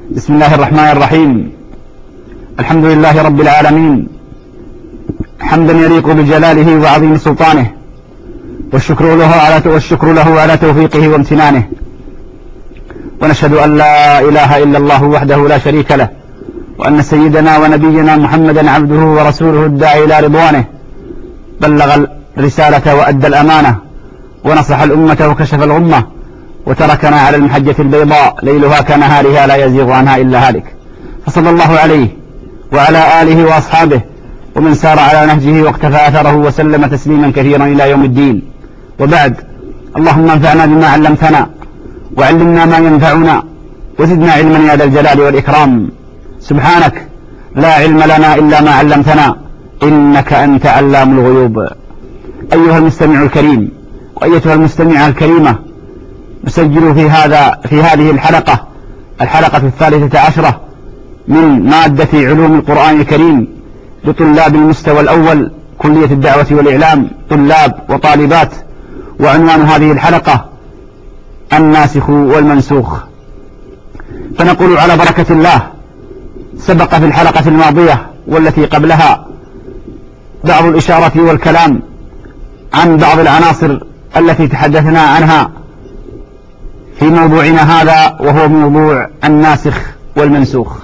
بسم الله الرحمن الرحيم. الحمد لله رب العالمين حمدا يليق بجلاله وعظيم سلطانه، والشكر له على توفيقه وامتنانه، ونشهد أن لا إله إلا الله وحده لا شريك له، وأن سيدنا ونبينا محمدا عبده ورسوله الداعي إلى رضوانه، بلغ الرسالة وأدى الأمانة ونصح الأمة وكشف الغمة، وتركنا على المحجة البيضاء ليلها كنهارها لا يزيغ عنها إلا هالك. فصلى الله عليه وعلى آله وأصحابه ومن سار على نهجه واقتفى أثره وسلم تسليما كثيرا إلى يوم الدين. وبعد، اللهم انفعنا بما علمتنا وعلمنا ما ينفعنا وزدنا علما يا ذا الجلال والإكرام. سبحانك لا علم لنا إلا ما علمتنا إنك أنت علام الغيوب. أيها المستمع الكريم وأيتها المستمعة الكريمة، نسجل في هذه الحلقة 13 من مادة علوم القرآن الكريم لطلاب المستوى الأول كلية الدعوة والإعلام، طلاب وطالبات. وعنوان هذه الحلقة الناسخ والمنسوخ. فنقول على بركة الله، سبق في الحلقة الماضية والتي قبلها بعض الإشارة والكلام عن بعض العناصر التي تحدثنا عنها في موضوعنا هذا، وهو موضوع الناسخ والمنسوخ.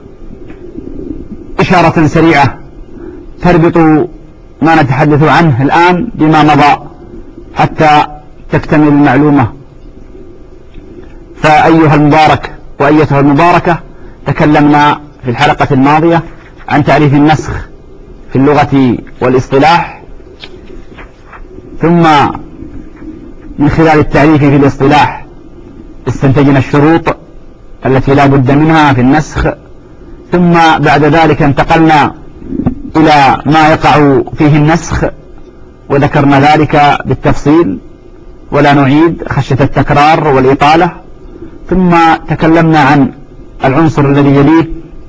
إشارة سريعة تربط ما نتحدث عنه الآن بما مضى حتى تكتمل المعلومة. فأيها المبارك وأيتها المباركة، تكلمنا في الحلقة الماضية عن تعريف النسخ في اللغة والاصطلاح، ثم من خلال التعريف في الاصطلاح استنتجنا الشروط التي لا بد منها في النسخ، ثم بعد ذلك انتقلنا إلى ما يقع فيه النسخ وذكرنا ذلك بالتفصيل ولا نعيد خشية التكرار والإطالة. ثم تكلمنا عن العنصر الذي يليه،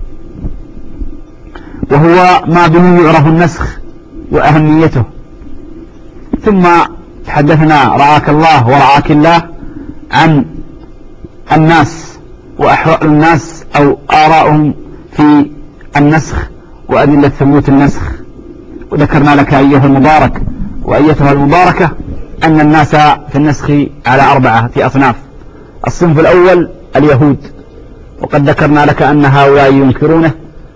وهو ما به يعرف النسخ وأهميته. ثم تحدثنا رعاك الله ورعاك الله عن الناس وأحوال الناس أو آراءهم في النسخ وأدلة ثبوت النسخ. وذكرنا لك أيها المبارك وأيتها المباركة أن الناس في النسخ على 4 أصناف. الصنف الأول اليهود، وقد ذكرنا لك أن هؤلاء ينكرونه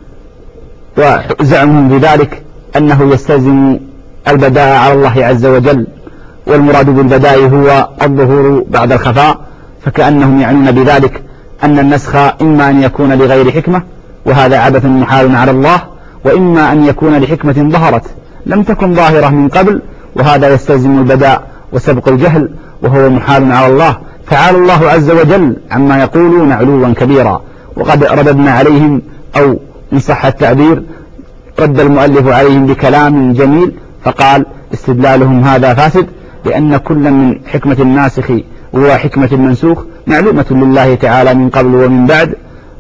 وزعمهم بذلك أنه يستلزم البداء على الله عز وجل، والمراد بالبداء هو الظهور بعد الخفاء، فكأنهم يعنون بذلك أن النسخ إما أن يكون لغير حكمة وهذا عبث محال على الله، وإما أن يكون لحكمة ظهرت لم تكن ظاهرة من قبل، وهذا يستلزم البداء وسبق الجهل وهو محال على الله. تعالى الله عز وجل عما يقولون علوا كبيرا. وقد رددنا عليهم، أو إن صح التعبير رد المؤلف عليهم بكلام جميل، فقال استدلالهم هذا فاسد، لأن كل من حكمة الناسخ وحكمة المنسوخ معلومة لله تعالى من قبل ومن بعد،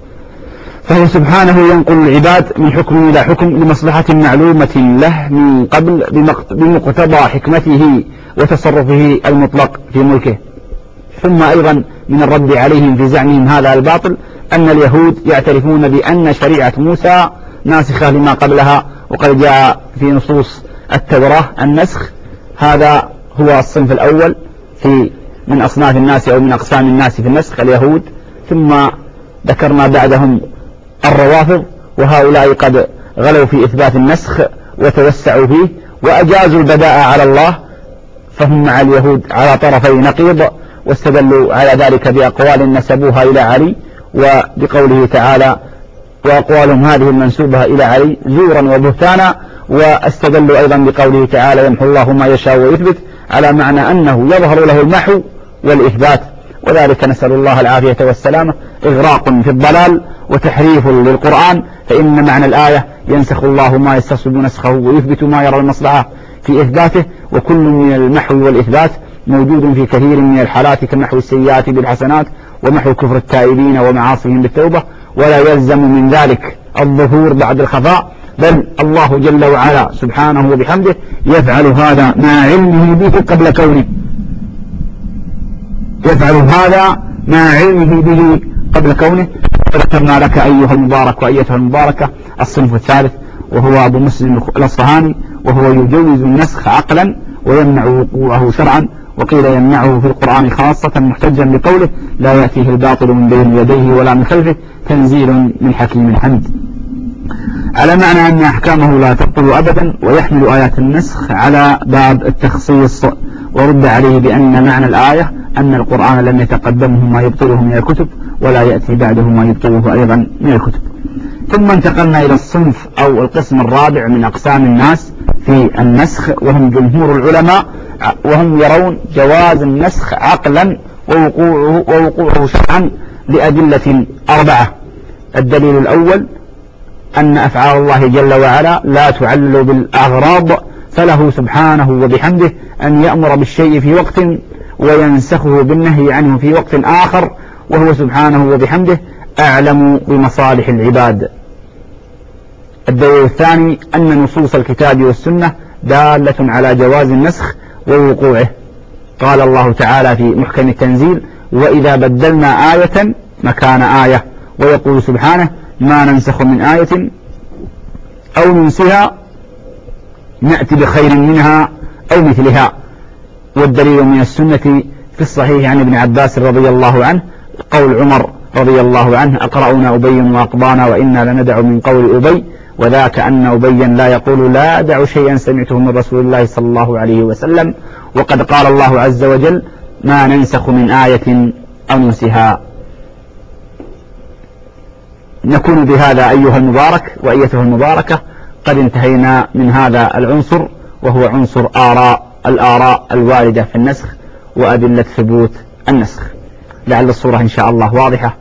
فهو سبحانه ينقل العباد من حكم إلى حكم لمصلحة معلومة له من قبل بمقتضى حكمته وتصرفه المطلق في ملكه. ثم أيضا من الرد عليهم في زعمهم هذا الباطل أن اليهود يعترفون بأن شريعة موسى ناسخة لما قبلها، وقد جاء في نصوص التوراة النسخ. هذا هو الصنف الأول من أصناف الناس أو من أقسام الناس في النسخ، اليهود. ثم ذكرنا بعدهم الروافض، وهؤلاء قد غلوا في إثبات النسخ وتوسعوا فيه وأجازوا البداء على الله، فهم مع اليهود على طرفي نقيض، واستدلوا على ذلك بأقوال نسبوها إلى علي وبقوله تعالى وأقوالهم هذه المنسوبة إلى علي زورا وبهتانا، واستدلوا أيضا بقوله تعالى يمحو الله ما يشاء ويثبت، على معنى أنه يظهر له المحو والإثبات، وذلك نسأل الله العافية والسلامة إغراق في الضلال وتحريف للقرآن. فإن معنى الآية ينسخ الله ما يستصب نسخه ويثبت ما يرى المصلحة في إثباته، وكل من المحو والإثبات موجود في كثير من الحالات، كمحو السيئات بالحسنات ومحو كفر التائبين ومعاصيهم بالتوبة، ولا يلزم من ذلك الظهور بعد الخفاء، بل الله جل وعلا سبحانه وبحمده يفعل هذا مع علمه به قبل كونه، يفعل هذا مع علمه به قبل كونه وذكرنا لك أيها المبارك وأيتها المباركة الصنف الثالث، وهو أبو مسلم الأصفهاني، وهو يجوز النسخ عقلا ويمنع وقوعه شرعا، وقيل يمنعه في القرآن خاصة محتجا بقوله لا يأتيه الباطل من بين يديه ولا من خلفه تنزيل من حكيم حميد، على معنى أن أحكامه لا تبطل أبدا، ويحمل آيات النسخ على باب التخصيص. ورد عليه بأن معنى الآية أن القرآن لم يتقدمه ما يبطله من الكتب ولا يأتي بعده ما يبطله أيضا من الكتب. ثم انتقلنا إلى الصنف أو القسم الرابع من أقسام الناس في النسخ، وهم جمهور العلماء، وهم يرون جواز النسخ عقلا ووقوعه شرعا لأدلة 4. الدليل الأول أن أفعال الله جل وعلا لا تعلل بالأغراض، فله سبحانه وبحمده أن يأمر بالشيء في وقت وينسخه بالنهي عنه في وقت آخر، وهو سبحانه وبحمده أعلم بمصالح العباد. الدليل الثاني أن نصوص الكتاب والسنة دالة على جواز النسخ ووقوعه. قال الله تعالى في محكم التنزيل وإذا بدلنا آية مكان آية، ويقول سبحانه ما ننسخ من آية أو ننسها نأتي بخير منها أو مثلها. والدليل من السنة في الصحيح عن ابن عباس رضي الله عنه قول عمر رضي الله عنه أقرأنا أبي وأقضانا وإنا لندع من قول أبي، وذاك أن أبيا لا يقول لا أدع شيئا سمعته من رسول الله صلى الله عليه وسلم، وقد قال الله عز وجل ما ننسخ من آية أو ننسها. نكون بهذا أيها المبارك وأيتها المباركة قد انتهينا من هذا العنصر، وهو عنصر الآراء الواردة في النسخ وأدلة ثبوت النسخ. لعل الصورة إن شاء الله واضحة.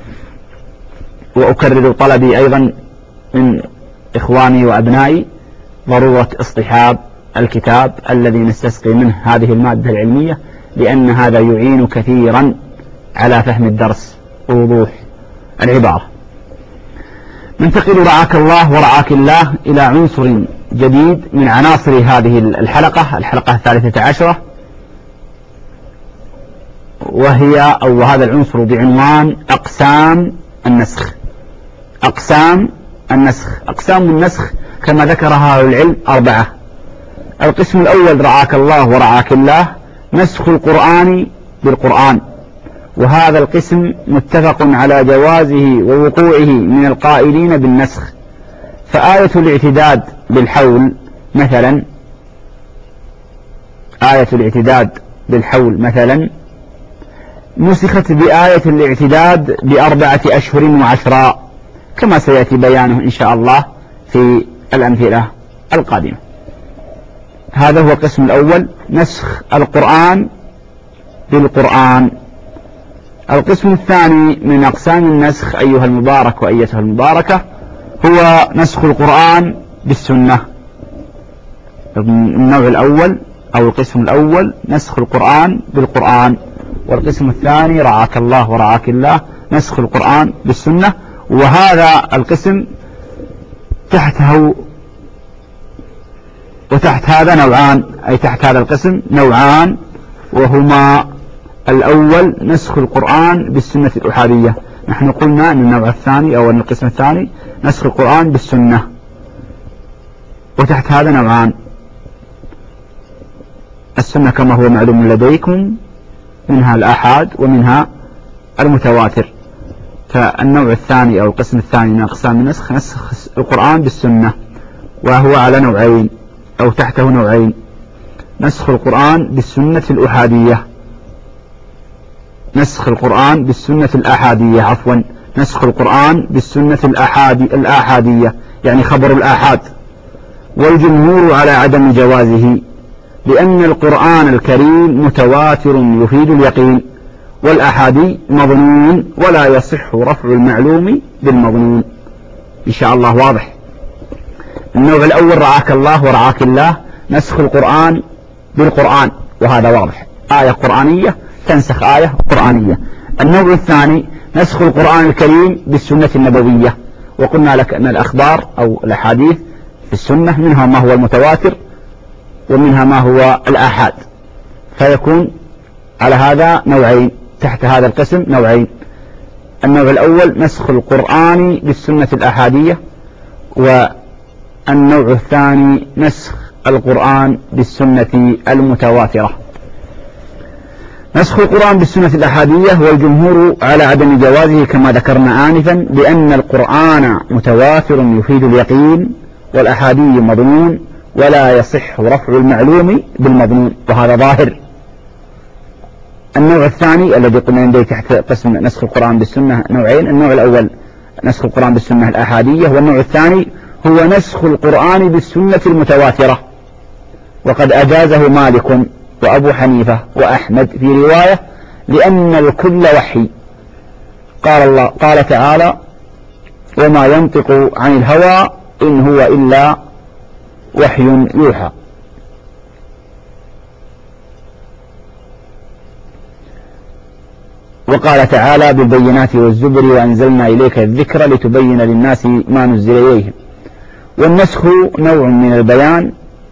وأكرر طلبي أيضا من إخواني وأبنائي ضرورة اصطحاب الكتاب الذي نستسقي منه هذه المادة العلمية، لأن هذا يعين كثيرا على فهم الدرس ووضوح العبارة. ننتقل رعاك الله ورعاك الله إلى عنصر جديد من عناصر هذه الحلقة 13، وهذا العنصر بعنوان أقسام النسخ. أقسام النسخ كما ذكرها أهل العلم 4. القسم الأول رعاك الله ورعاك الله نسخ القرآن بالقرآن، وهذا القسم متفق على جوازه ووقوعه من القائلين بالنسخ. فآية الاعتداد بالحول مثلا نسخت بآية الاعتداد ب4 أشهر و10، كما سيأتي بيانه إن شاء الله في الأمثلة القادمة. هذا هو القسم الأول، نسخ القرآن بالقرآن. القسم الثاني من أقسام النسخ أيها المبارك وأيتها المباركة هو نسخ القرآن بالسنة. النوع الأول أو القسم الأول نسخ القرآن بالقرآن، والقسم الثاني رعاك الله ورعاك الله نسخ القرآن بالسنة. وهذا القسم وتحت هذا نوعان، أي تحت هذا القسم نوعان، وهما الأول نسخ القرآن بالسنة الأحادية. نحن قلنا أن النوع الثاني أو أن القسم الثاني نسخ القرآن بالسنة، وتحت هذا نوعان. السنة كما هو معلوم لديكم منها الآحاد ومنها المتواتر. فالنوع الثاني أو القسم الثاني من أقسام النسخ نسخ القرآن بالسنة، وهو على نوعين أو تحته نوعين: نسخ القرآن بالسنة الأحادية، نسخ القرآن بالسنة الآحادية يعني خبر الآحاد. والجمهور على عدم جوازه، لأن القرآن الكريم متواتر يفيد اليقين، والأحادي مظنون ولا يصح رفع المعلوم بالمظنون. إن شاء الله واضح. النوع الأول رعاك الله ورعاك الله نسخ القرآن بالقرآن، وهذا واضح، آية قرآنية تنسخ آية قرآنية. النوع الثاني نسخ القرآن الكريم بالسنة النبوية، وقلنا لك أن الأخبار أو الأحاديث في السنة منها ما هو المتواتر ومنها ما هو الآحاد، فيكون على هذا نوعين، تحت هذا القسم نوعين: النوع الأول نسخ القرآن بالسنة الأحادية، والنوع الثاني نسخ القرآن بالسنة المتواترة. نسخ القرآن بالسنة الأحادية والجمهور على عدم جوازه كما ذكرنا آنفا، لأن القرآن متواتر يفيد اليقين، والأحادي مضمون ولا يصح رفع المعلوم بالمضمون، وهذا ظاهر. النوع الثاني الذي قلنا يندرج تحت قسم نسخ القرآن بالسنة نوعين: النوع الأول نسخ القرآن بالسنة الأحادية، والنوع الثاني هو نسخ القرآن بالسنة المتواترة، وقد أجازه مالك وأبو حنيفة وأحمد في رواية، لأن الكل وحي. قال تعالى: وما ينطق عن الهوى إن هو إلا وحي يوحى. وقال تعالى: بالبينات والزبر وأنزلنا إليك الذكر لتبين للناس ما نزل إليهم. والنسخ نوع من البيان،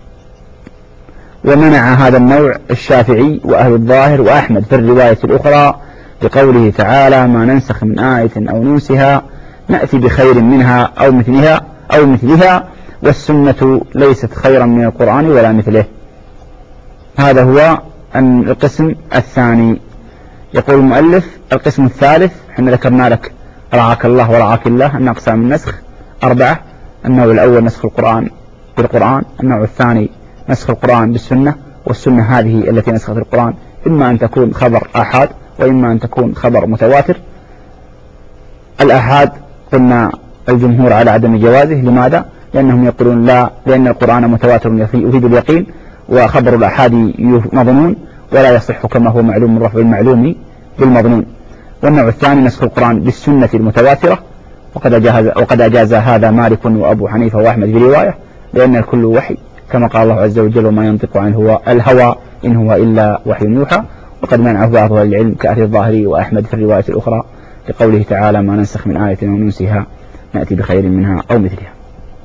ومنع هذا النوع الشافعي وأهل الظاهر وأحمد في الرواية الأخرى بقوله تعالى: ما ننسخ من آية أو ننسها نأتي بخير منها أو مثلها والسنة ليست خيرا من القرآن ولا مثله. هذا هو القسم الثاني. يقول المؤلف: القسم الثالث، احنا ذكرنا لك رعاك الله ورعاك الله أن أقسام النسخ 4. النوع الأول نسخ القرآن بالقرآن، النوع الثاني نسخ القرآن بالسنة، والسنة هذه التي نسخت القرآن إما أن تكون خبر آحاد وإما أن تكون خبر متواتر. الآحاد قلنا الجمهور على عدم جوازه. لماذا؟ لأنهم يقولون لا، لأن القرآن متواتر يفيد اليقين، وخبر الآحاد مضمون ولا يصح كما هو معلوم من رفع المعلوم بالمضمون. والنوع الثاني نسخ القرآن بالسنة المتواترة، وقد أجاز هذا مالك وأبو حنيفة وأحمد برواية، لأن الكل وحي، كما قال الله عز وجل: وما ينطق عن الهوى إن هو إلا وحي يوحى. وقد منعه بعض أهل العلم كأهل الظاهري وأحمد في الرواية الأخرى لقوله تعالى: ما ننسخ من آية أو ننسها نأتي بخير منها أو مثلها.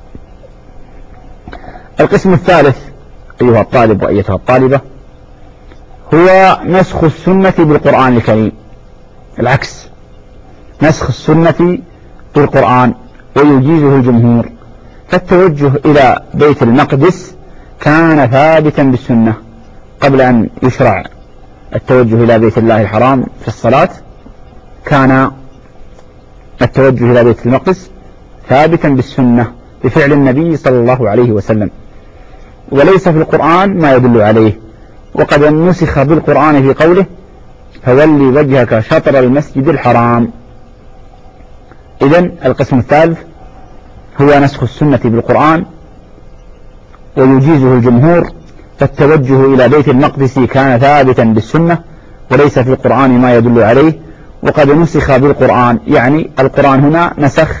القسم الثالث أيها الطالب وأيتها الطالبة هو نسخ السنة بالقرآن الكريم، العكس، نسخ السنة بالقرآن ويجيزه الجمهور. فالتوجه إلى بيت المقدس كان ثابتا بالسنة قبل أن يشرع التوجه إلى بيت الله الحرام في الصلاة. كان التوجه إلى بيت المقدس ثابتا بالسنة بفعل النبي صلى الله عليه وسلم، وليس في القرآن ما يدل عليه. وقد نسخ بالقرآن في قوله: فولي وجهك شطر المسجد الحرام. إذن القسم الثالث هو نسخ السنة بالقرآن ويجيزه الجمهور. فالتوجه إلى بيت المقدس كان ثابتا بالسنة وليس في القرآن ما يدل عليه. وقد نسخ بالقرآن، يعني القرآن هنا نسخ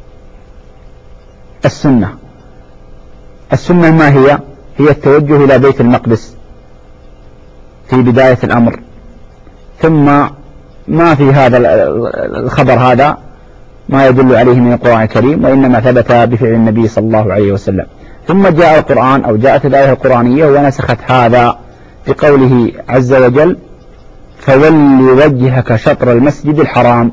السنة. السنة ما هي؟ هي التوجه إلى بيت المقدس في بداية الأمر، ثم ما في هذا الخبر هذا ما يدل عليه من القرآن الكريم، وإنما ثبت بفعل النبي صلى الله عليه وسلم. ثم جاء القرآن أو جاءت الآية القرآنية ونسخت هذا بقوله عز وجل: فولي وجهك شطر المسجد الحرام.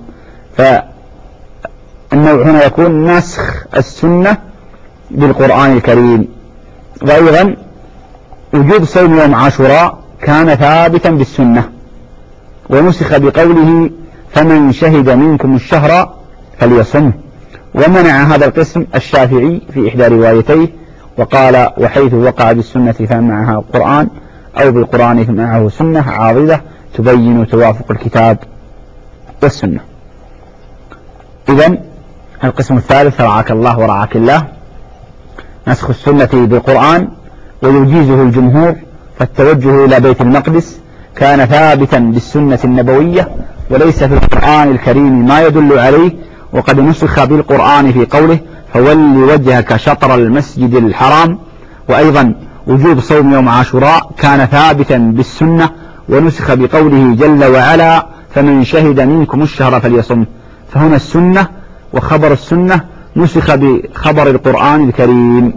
فالنوع هنا يكون نسخ السنة بالقرآن الكريم. وأيضا وجوب صوم يوم عاشوراء كان ثابتا بالسنة ونسخ بقوله: فمن شهد منكم الشهر فليصمه. ومنع هذا القسم الشافعي في إحدى روايتيه وقال: وحيث وقع بالسنة فمعها القرآن، أو بالقرآن فمعه سنة عارضة تبين توافق الكتاب والسنة. إذن القسم الثالث رعاك الله ورعاك الله نسخ السنة بالقرآن ويجيزه الجمهور. فالتوجه إلى بيت المقدس كان ثابتا بالسنة النبوية وليس في القرآن الكريم ما يدل عليه. وقد نسخ بالقرآن في قوله: فولي وجهك شطر المسجد الحرام. وأيضا وجوب صوم يوم عاشوراء كان ثابتا بالسنة ونسخ بقوله جل وعلا: فمن شهد منكم الشهر فليصم. فهنا السنة وخبر السنة نسخ بخبر القرآن الكريم.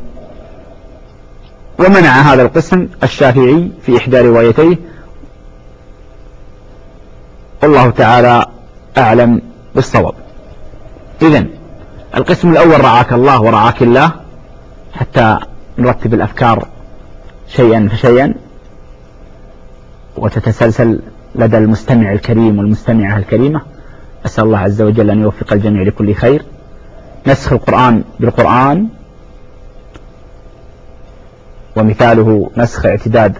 ومنع هذا القسم الشافعي في إحدى روايتيه، والله تعالى أعلم بالصواب. إذن القسم الأول رعاك الله ورعاك الله، حتى نرتب الأفكار شيئا فشيئا وتتسلسل لدى المستمع الكريم والمستمعة الكريمة. أسأل الله عز وجل أن يوفق الجميع لكل خير. نسخ القرآن بالقرآن، ومثاله نسخ اعتداد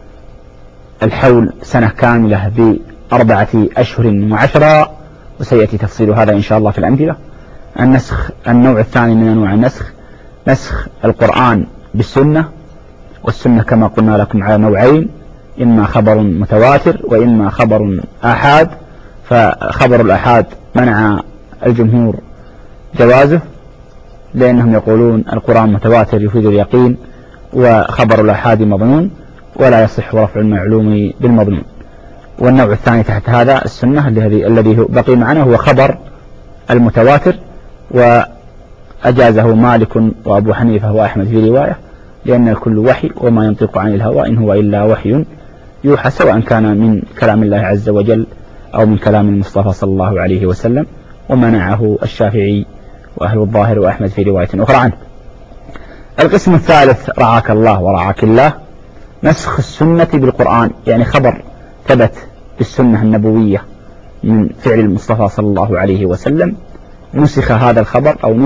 الحول سنة كاملة ب4 أشهر و10، وسيأتي تفصيل هذا إن شاء الله في الأمثلة. النوع الثاني من أنواع النسخ نسخ القرآن بالسنة، والسنة كما قلنا لكم على نوعين: إما خبر متواتر وإما خبر آحاد. فخبر الآحاد منع الجمهور جوازه، لأنهم يقولون القرآن متواتر يفيد اليقين، وخبر الآحاد مظنون ولا يصح رفع المعلوم بالمظنون. والنوع الثاني تحت هذا السنة الذي بقي معنا هو خبر المتواتر، وأجازه مالك وأبو حنيفة وأحمد في رواية، لأن الكل وحي وما ينطق عن الهوى إن هو إلا وحي يوحى، سواء كان من كلام الله عز وجل أو من كلام المصطفى صلى الله عليه وسلم، ومنعه الشافعي وأهل الظاهر وأحمد في رواية أخرى عنه. القسم الثالث رعاك الله ورعاك الله نسخ السنة بالقرآن، يعني خبر ثبت بالسنة النبوية من فعل المصطفى صلى الله عليه وسلم، نسخ هذا الخبر أو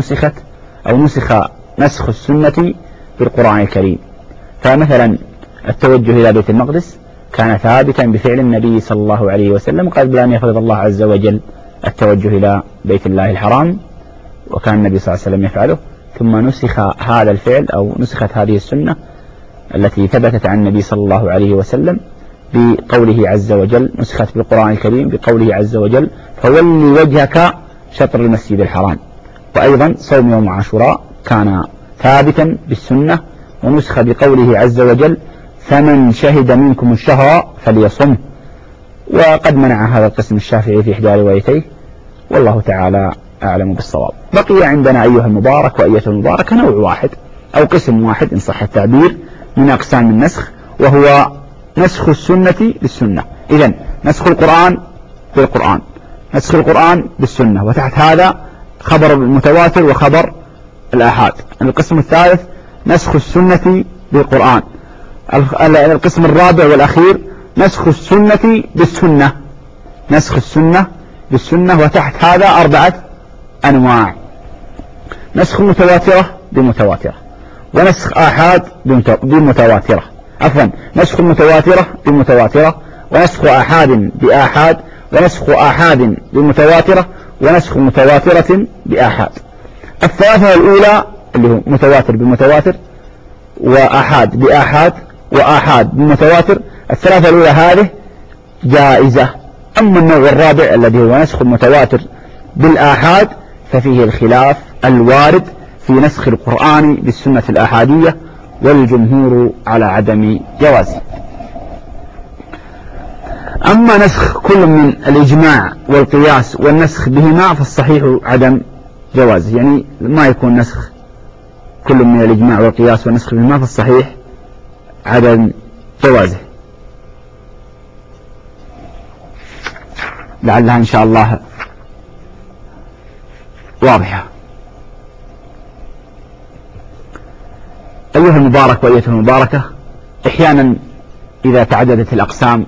نسخ نسخ السنة بالقرآن الكريم. فمثلا التوجه إلى بيت المقدس كان ثابتا بفعل النبي صلى الله عليه وسلم قبل أن يفرض الله عز وجل التوجه إلى بيت الله الحرام، وكان النبي صلى الله عليه وسلم يفعله، ثم نسخ هذا الفعل أو نسخت هذه السنة التي ثبتت عن النبي صلى الله عليه وسلم بقوله عز وجل، نسخت بالقرآن الكريم بقوله عز وجل: فولي وجهك شطر المسجد الحرام. وأيضا صوم يوم عاشوراء كان ثابتا بالسنة ونسخ بقوله عز وجل: فمن شهد منكم الشهر فليصمه. وقد منع هذا القسم الشافعي في إحدى روايتيه، والله تعالى أعلم بالصواب. بقي عندنا أيها المبارك وأيتها المباركة نوع واحد أو قسم واحد إن صح التعبير من أقسام النسخ، وهو نسخ السنة بالسنة. إذن نسخ القرآن بالقرآن، نسخ القرآن بالسنة، وتحت هذا خبر المتواتر وخبر الآحاد. القسم الثالث نسخ السنة بالقرآن. القسم الرابع والأخير نسخ السنة بالسنة، نسخ السنة بالسنة، وتحت هذا 4 أنواع: نسخ متواترة بمتواترة، ونسخ آحاد بمتواترة، نسخ متواترة بمتواترة، ونسخ آحاد بآحاد، ونسخ آحاد بمتواترة، ونسخ متواترة بآحاد. الثلاثة الأولى اللي هو متواتر بمتواتر وآحاد بآحاد وآحاد بمتواتر، الثلاثة الأولى هذه جائزة. أما النوع الرابع الذي هو نسخ المتواتر بالآحاد ففيه الخلاف الوارد في نسخ القرآن بالسنة الآحادية، والجمهور على عدم جوازه. أما نسخ كل من الإجماع والقياس والنسخ بهما فالصحيح عدم جوازه، يعني ما يكون نسخ كل من الإجماع والقياس والنسخ بهما فالصحيح عدم جوازه. لعلها إن شاء الله واضحة. أيها المبارك وأيتها المباركة، أحيانا إذا تعددت الأقسام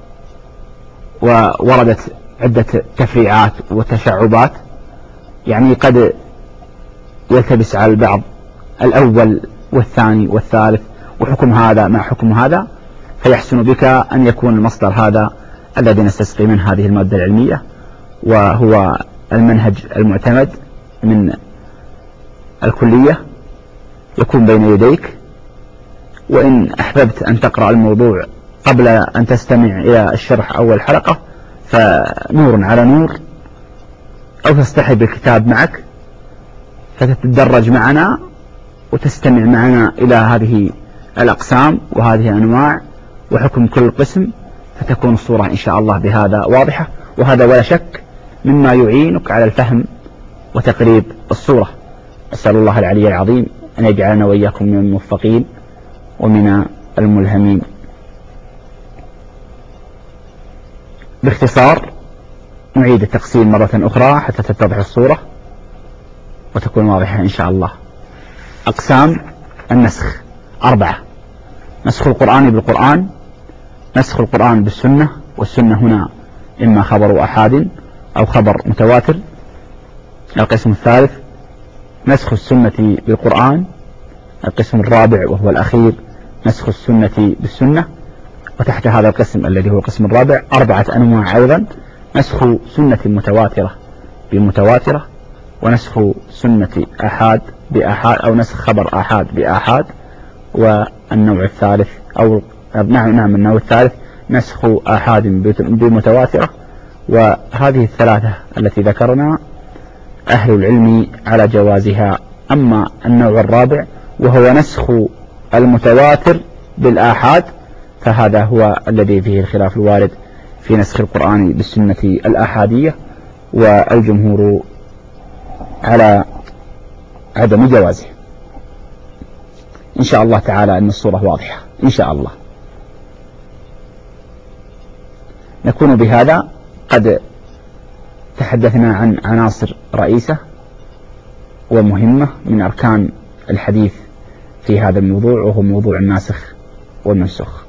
ووردت عدة تفريعات وتشعبات، يعني قد يلتبس على البعض الأول والثاني والثالث وحكم هذا مع حكم هذا، فيحسن بك أن يكون المصدر هذا الذي نستسقي منه هذه المادة العلمية، وهو المنهج المعتمد من الكلية، يكون بين يديك. وإن أحببت أن تقرأ الموضوع قبل أن تستمع إلى الشرح أول حلقة فنور على نور، أو تستحب الكتاب معك فتتدرج معنا وتستمع معنا إلى هذه الأقسام وهذه الأنواع وحكم كل قسم، فتكون الصورة إن شاء الله بهذا واضحة، وهذا ولا شك مما يعينك على الفهم وتقريب الصورة. أسأل الله العلي العظيم أن يجعلنا وإياكم من الموفقين ومن الملهمين. باختصار نعيد التقسيم مرة أخرى حتى تتضح الصورة وتكون واضحة إن شاء الله. أقسام النسخ 4: نسخ القرآن بالقرآن، نسخ القرآن بالسنة، والسنة هنا إما خبر أحاد أو خبر متواتر. القسم الثالث نسخ السنة بالقرآن. القسم الرابع وهو الأخير نسخ السنة بالسنة. وتحت هذا القسم الذي هو القسم الرابع 4 أنواع أيضا: نسخ سنة متواترة بمتواترة، ونسخ سنة أحاد بأحاد، أو نسخ خبر أحاد بأحاد. والنوع الثالث نعم النوع الثالث نسخ أحاد بمتواترة. وهذه الثلاثة التي ذكرنا أهل العلم على جوازها. أما النوع الرابع وهو نسخ المتواتر بالآحاد فهذا هو الذي فيه الخلاف الوارد في نسخ القرآن بالسنة الآحادية، والجمهور على عدم جوازه. إن شاء الله تعالى أن الصورة واضحة إن شاء الله. نكون بهذا قد تحدثنا عن عناصر رئيسة ومهمة من أركان الحديث في هذا الموضوع، وهو موضوع الناسخ والمنسوخ.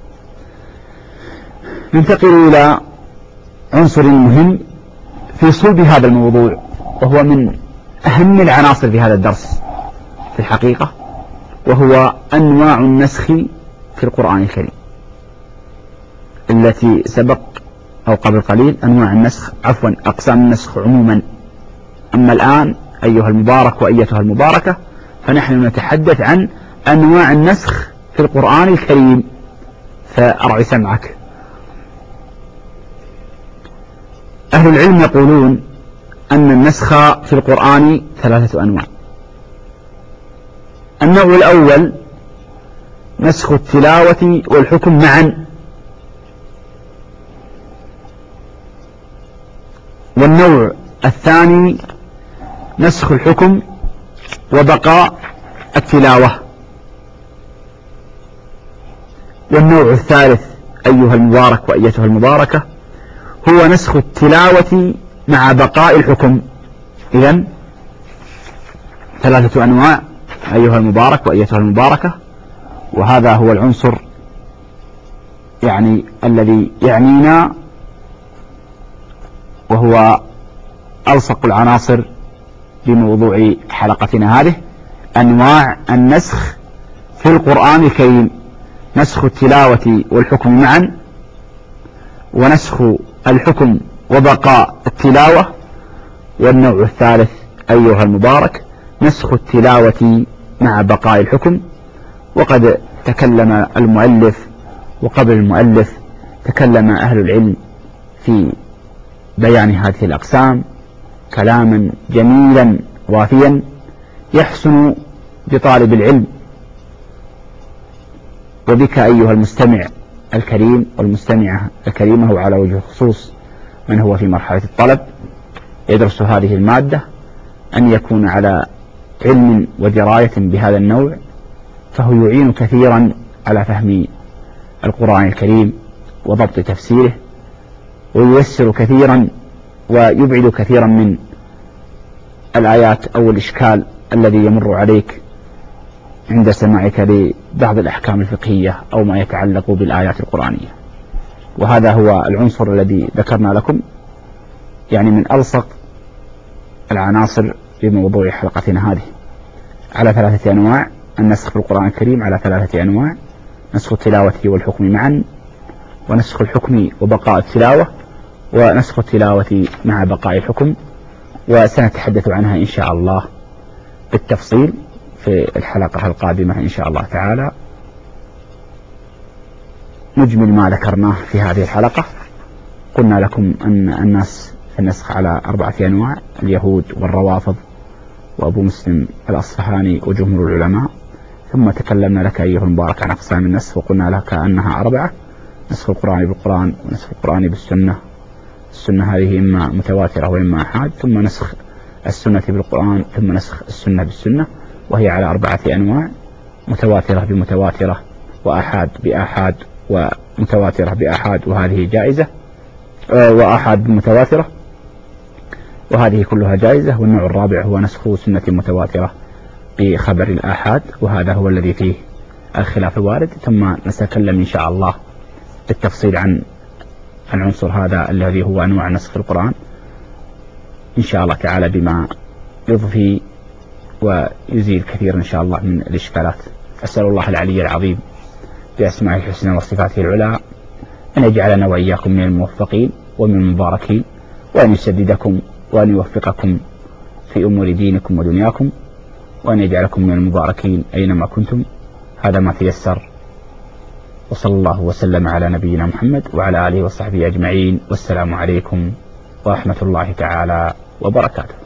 ننتقل إلى عنصر مهم في صلب هذا الموضوع، وهو من أهم العناصر في هذا الدرس في الحقيقة، وهو أنواع النسخ في القرآن الكريم التي سبق أو قبل قليل أقسام النسخ عموما. أما الآن أيها المبارك وأيتها المباركة فنحن نتحدث عن أنواع النسخ في القرآن الكريم، فأرعي سمعك. أهل العلم يقولون أن النسخ في القرآن 3 أنواع. النوع الأول نسخ التلاوة والحكم معا، والنوع الثاني نسخ الحكم وبقاء التلاوة، والنوع الثالث أيها المبارك وأيتها المباركة هو نسخ التلاوة مع بقاء الحكم. إذن 3 أنواع أيها المبارك وأيتها المباركة، وهذا هو العنصر الذي يعنينا، وهو ألصق العناصر بموضوع حلقتنا هذه: أنواع النسخ في القرآن الكريم، نسخ التلاوة والحكم معا، ونسخ الحكم وبقاء التلاوة، والنوع الثالث أيها المبارك نسخ التلاوة مع بقاء الحكم. وقد تكلم المؤلف، وقبل المؤلف تكلم أهل العلم في بيان هذه الأقسام كلاما جميلا وافيا يحسن بطالب العلم وبك أيها المستمع الكريم والمستمعة الكريمة، وعلى وجه الخصوص من هو في مرحلة الطلب يدرس هذه المادة، أن يكون على علم ودراية بهذا النوع، فهو يعين كثيرا على فهم القرآن الكريم وضبط تفسيره، وييسر كثيرا ويبعد كثيرا من الآيات أو الإشكال الذي يمر عليك عند سماعك لبعض الأحكام الفقهية أو ما يتعلق بالآيات القرآنية. وهذا هو العنصر الذي ذكرنا لكم من ألصق العناصر في موضوع حلقتنا هذه، على 3 أنواع النسخ في القرآن الكريم، على 3 أنواع: نسخ التلاوة والحكم معا، ونسخ الحكم وبقاء التلاوة، ونسخ التلاوة مع بقاء الحكم. وسنتحدث عنها إن شاء الله بالتفصيل في الحلقة القادمة إن شاء الله تعالى. نجمل ما ذكرناه في هذه الحلقة. قلنا لكم أن الناس في النسخ على 4 أنواع: اليهود والروافض وأبو مسلم الأصفهاني وجمهور العلماء. ثم تكلمنا لك أيها المبارك عن أقسام النسخ، وقلنا لك أنها 4: نسخ القرآن بالقرآن، ونسخ القرآن بالسنة، السنة هذه إما متواترة وإما أحاد، ثم نسخ السنة بالقرآن، ثم نسخ السنة بالسنة، وهي على 4 أنواع: متواترة بمتواترة، وأحاد بأحاد، ومتواترة بأحاد وهذه جائزة، وأحاد بمتواترة، وهذه كلها جائزة. والنوع الرابع هو نسخ سنة متواترة بخبر الآحاد، وهذا هو الذي فيه الخلاف الوارد. ثم نتكلم إن شاء الله بالتفصيل عن العنصر هذا الذي هو أنواع نسخ القرآن إن شاء الله تعالى، بما يضفي ويزيل كثير إن شاء الله من الإشكالات. أسأل الله العلي العظيم بأسماء الحسنى وصفاته العلى أن يجعلنا وإياكم من الموفقين ومن المباركين، وأن يسددكم وأن يوفقكم في أمور دينكم ودنياكم، وأن يجعلكم من المباركين أينما كنتم. هذا ما تيسر، وصلى الله وسلم على نبينا محمد وعلى آله وصحبه أجمعين، والسلام عليكم ورحمة الله تعالى وبركاته.